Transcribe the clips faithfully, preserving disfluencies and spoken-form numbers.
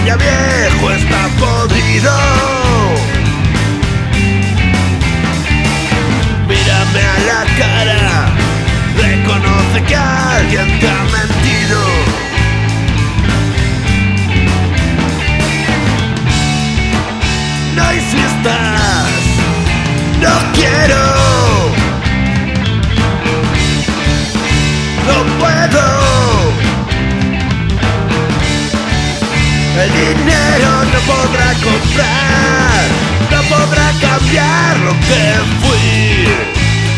ya viejo, está podrido. Mírame a la cara, reconoce que alguien te ha mentido. No insistas, no quiero, no puedo. El dinero no podrá comprar, no podrá cambiar lo que fui.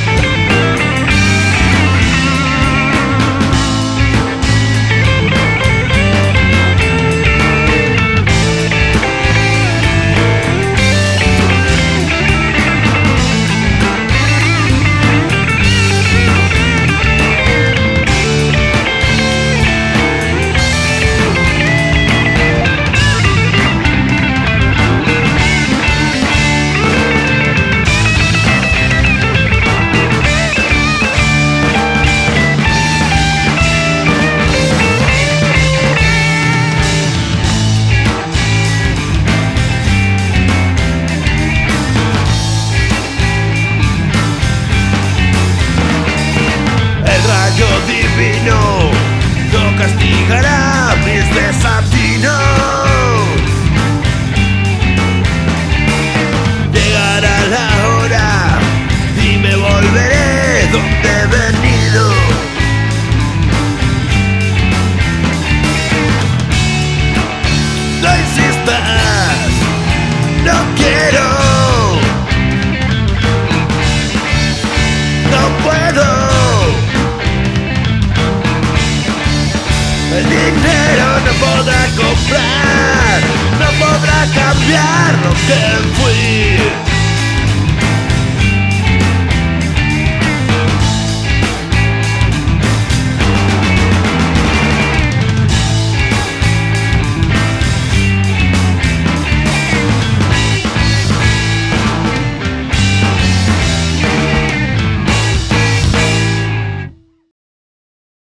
Divino no castigará mis desatinos. Llegará la hora y me volveré donde he venido. No insistas, no quiero, no puedo. El dinero no podrá comprar, no podrá cambiar lo que fui.